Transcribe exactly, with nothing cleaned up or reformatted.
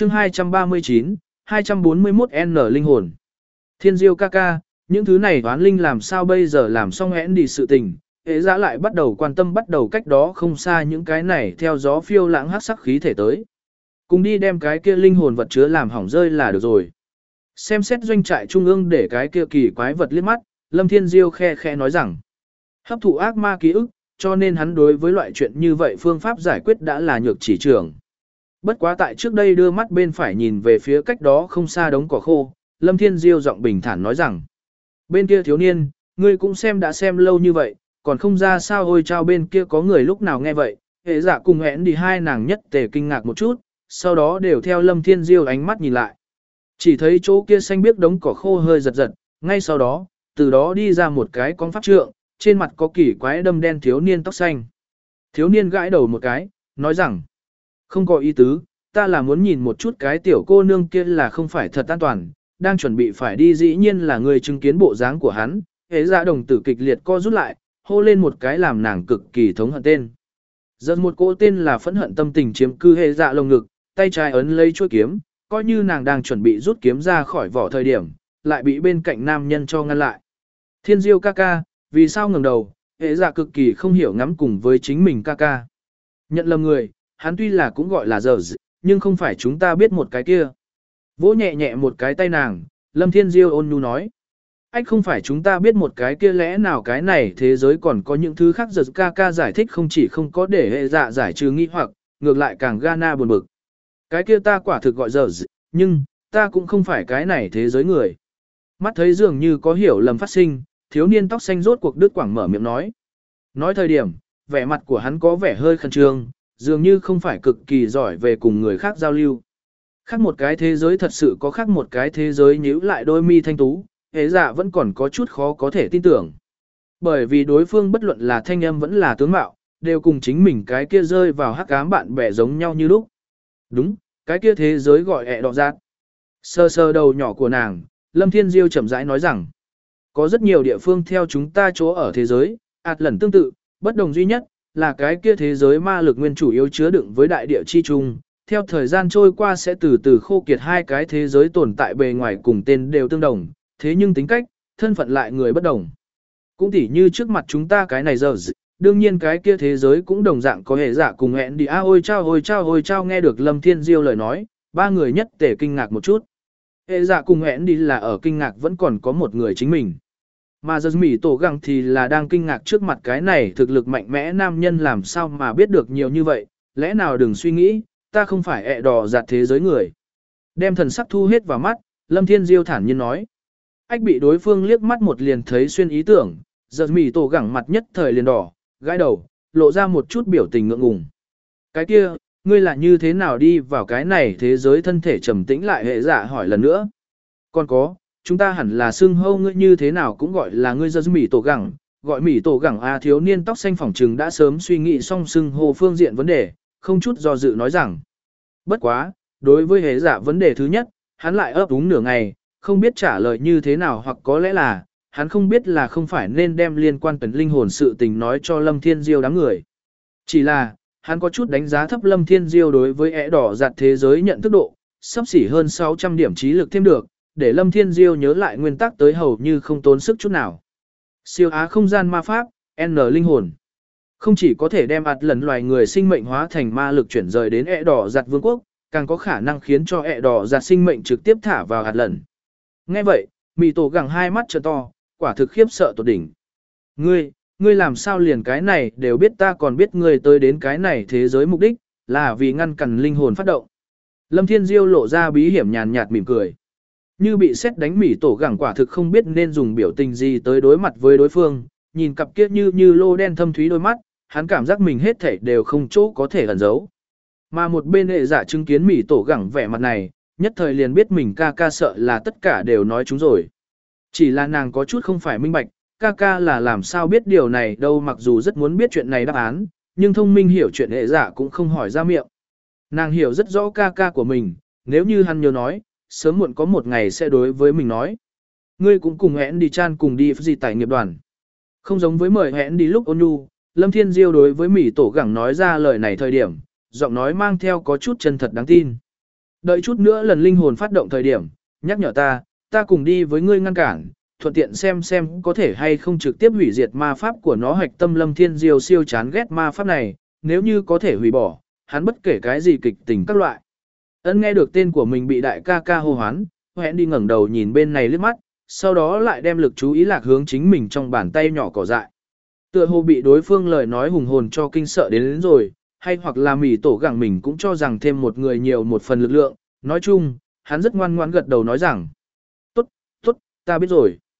chương hai trăm ba mươi chín, hai trăm bốn mươi mốt N linh hồn. Thiên Diêu ca ca, những thứ này toán linh làm sao bây giờ làm xong hẽn đi sự tình, hệ giã lại bắt đầu quan tâm bắt đầu cách đó không xa những cái này theo gió phiêu lãng hát sắc khí thể tới. Cùng đi đem cái kia linh hồn vật chứa làm hỏng rơi là được rồi. Xem xét doanh trại trung ương để cái kia kỳ quái vật liếc mắt, Lâm Thiên Diêu khe khe nói rằng, hấp thụ ác ma ký ức, cho nên hắn đối với loại chuyện như vậy phương pháp giải quyết đã là nhược chỉ trường. Bất quá tại trước đây đưa mắt bên phải nhìn về phía cách đó không xa đống cỏ khô, Lâm Thiên Diêu giọng bình thản nói rằng, bên kia thiếu niên, ngươi cũng xem đã xem lâu như vậy, còn không ra sao ôi trao bên kia có người lúc nào nghe vậy, hệ giả cùng hẹn đi hai nàng nhất tề kinh ngạc một chút, sau đó đều theo Lâm Thiên Diêu ánh mắt nhìn lại. Chỉ thấy chỗ kia xanh biếc đống cỏ khô hơi giật giật, ngay sau đó, từ đó đi ra một cái con pháp trượng, trên mặt có kỳ quái đâm đen thiếu niên tóc xanh. Thiếu niên gãi đầu một cái, nói rằng, không có ý tứ, ta là muốn nhìn một chút cái tiểu cô nương kia là không phải thật an toàn, đang chuẩn bị phải đi dĩ nhiên là người chứng kiến bộ dáng của hắn, hệ dạ đồng tử kịch liệt co rút lại, hô lên một cái làm nàng cực kỳ thống hận tên. Giật một cỗ tên là phẫn hận tâm tình chiếm cư hệ dạ lồng ngực, tay trái ấn lấy chuôi kiếm, coi như nàng đang chuẩn bị rút kiếm ra khỏi vỏ thời điểm, lại bị bên cạnh nam nhân cho ngăn lại. Thiên Diêu ca ca, vì sao ngẩng đầu, hệ dạ cực kỳ không hiểu ngắm cùng với chính mình ca ca. Nhận lầm người, hắn tuy là cũng gọi là giờ nhưng không phải chúng ta biết một cái kia. Vỗ nhẹ nhẹ một cái tay nàng, Lâm Thiên Diêu ôn nhu nói. Ách không phải chúng ta biết một cái kia lẽ nào cái này thế giới còn có những thứ khác giật ca ca giải thích không chỉ không có để hệ dạ giải trừ nghi hoặc, ngược lại càng Ghana buồn bực. Cái kia ta quả thực gọi giờ nhưng, ta cũng không phải cái này thế giới người. Mắt thấy dường như có hiểu lầm phát sinh, thiếu niên tóc xanh rốt cuộc đứt quảng mở miệng nói. Nói thời điểm, vẻ mặt của hắn có vẻ hơi khẩn trương, dường như không phải cực kỳ giỏi về cùng người khác giao lưu. Khác một cái thế giới thật sự có khác một cái thế giới nhíu lại đôi mi thanh tú, hế dạ vẫn còn có chút khó có thể tin tưởng. Bởi vì đối phương bất luận là thanh âm vẫn là tướng mạo, đều cùng chính mình cái kia rơi vào hắc ám bạn bè giống nhau như lúc. Đúng, cái kia thế giới gọi ẹ đọ giác. Sơ sơ đầu nhỏ của nàng, Lâm Thiên Diêu chậm rãi nói rằng, có rất nhiều địa phương theo chúng ta chỗ ở thế giới, ạt lần tương tự, bất đồng duy nhất, là cái kia thế giới ma lực nguyên chủ yếu chứa đựng với đại địa chi chung, theo thời gian trôi qua sẽ từ từ khô kiệt hai cái thế giới tồn tại bề ngoài cùng tên đều tương đồng, thế nhưng tính cách, thân phận lại người bất đồng. Cũng tỉ như trước mặt chúng ta cái này giờ, đương nhiên cái kia thế giới cũng đồng dạng có hệ giả cùng hẹn đi a ôi chao ôi chao ôi chao nghe được Lâm Thiên Diêu lời nói, ba người nhất tề kinh ngạc một chút. Hệ giả cùng hẹn đi là ở kinh ngạc vẫn còn có một người chính mình. Mà giật mỉ tổ găng thì là đang kinh ngạc trước mặt cái này thực lực mạnh mẽ nam nhân làm sao mà biết được nhiều như vậy, lẽ nào đừng suy nghĩ, ta không phải ẹ đỏ giặt thế giới người. Đem thần sắc thu hết vào mắt, Lâm Thiên Diêu thản nhiên nói. Ách bị đối phương liếc mắt một liền thấy xuyên ý tưởng, giật mỉ tổ gẳng mặt nhất thời liền đỏ, gãi đầu, lộ ra một chút biểu tình ngượng ngùng. Cái kia, ngươi là như thế nào đi vào cái này thế giới thân thể trầm tĩnh lại hệ dạ hỏi lần nữa. Còn có, chúng ta hẳn là xưng hâu ngươi như thế nào cũng gọi là ngươi giật mỉ tổ gẳng, gọi mỉ tổ gẳng a thiếu niên tóc xanh phỏng trừng đã sớm suy nghĩ xong xưng hô phương diện vấn đề, không chút do dự nói rằng. Bất quá, đối với hệ dạ vấn đề thứ nhất, hắn lại ấp úng nửa ngày, không biết trả lời như thế nào hoặc có lẽ là, hắn không biết là không phải nên đem liên quan tới linh hồn sự tình nói cho Lâm Thiên Diêu đám người. Chỉ là, hắn có chút đánh giá thấp Lâm Thiên Diêu đối với ẻ đỏ giặt thế giới nhận thức độ, sắp xỉ hơn sáu trăm điểm trí lực thêm được, để Lâm Thiên Diêu nhớ lại nguyên tắc tới hầu như không tốn sức chút nào. Siêu á không gian ma pháp, N linh hồn. Không chỉ có thể đem ạt lần loài người sinh mệnh hóa thành ma lực chuyển rời đến ẻ đỏ giặt vương quốc, càng có khả năng khiến cho ẻ đỏ giặt sinh mệnh trực tiếp thả vào ạt lần. Nghe vậy, mì tổ gẳng hai mắt trợn to, quả thực khiếp sợ tột đỉnh. Ngươi, ngươi làm sao liền cái này đều biết ta còn biết ngươi tới đến cái này thế giới mục đích, là vì ngăn cản linh hồn phát động. Lâm Thiên Diêu lộ ra bí hiểm nhàn nhạt mỉm cười. Như bị sét đánh mỉ tổ gẳng quả thực không biết nên dùng biểu tình gì tới đối mặt với đối phương, nhìn cặp kia như như lô đen thâm thúy đôi mắt, hắn cảm giác mình hết thảy đều không chỗ có thể ẩn giấu. Mà một bên hệ giả chứng kiến mỉ tổ gẳng vẻ mặt này, nhất thời liền biết mình ca ca sợ là tất cả đều nói chúng rồi. Chỉ là nàng có chút không phải minh bạch, ca ca là làm sao biết điều này đâu mặc dù rất muốn biết chuyện này đáp án, nhưng thông minh hiểu chuyện hệ giả cũng không hỏi ra miệng. Nàng hiểu rất rõ ca ca của mình, nếu như hắn nhớ nói, sớm muộn có một ngày sẽ đối với mình nói. Ngươi cũng cùng hẹn đi chan cùng đi gì tại nghiệp đoàn. Không giống với mời hẹn đi lúc ôn nhu, Lâm Thiên Diêu đối với Mỹ tổ gẳng nói ra lời này thời điểm, giọng nói mang theo có chút chân thật đáng tin. Đợi chút nữa lần linh hồn phát động thời điểm, nhắc nhở ta, ta cùng đi với ngươi ngăn cản, thuận tiện xem xem có thể hay không trực tiếp hủy diệt ma pháp của nó. Hạch tâm Lâm Thiên Diêu siêu chán ghét ma pháp này, nếu như có thể hủy bỏ, hắn bất kể cái gì kịch tình các loại. Ân nghe được tên của mình bị đại ca ca hô hoán, hẹn đi ngẩng đầu nhìn bên này liếc mắt, sau đó lại đem lực chú ý lạc hướng chính mình trong bàn tay nhỏ cỏ dại. Tựa hồ bị đối phương lời nói hùng hồn cho kinh sợ đến, đến rồi, hay hoặc là mỉ tổ gặng mình cũng cho rằng thêm một người nhiều một phần lực lượng. Nói chung, hắn rất ngoan ngoãn gật đầu nói rằng, tốt, tốt, ta biết rồi.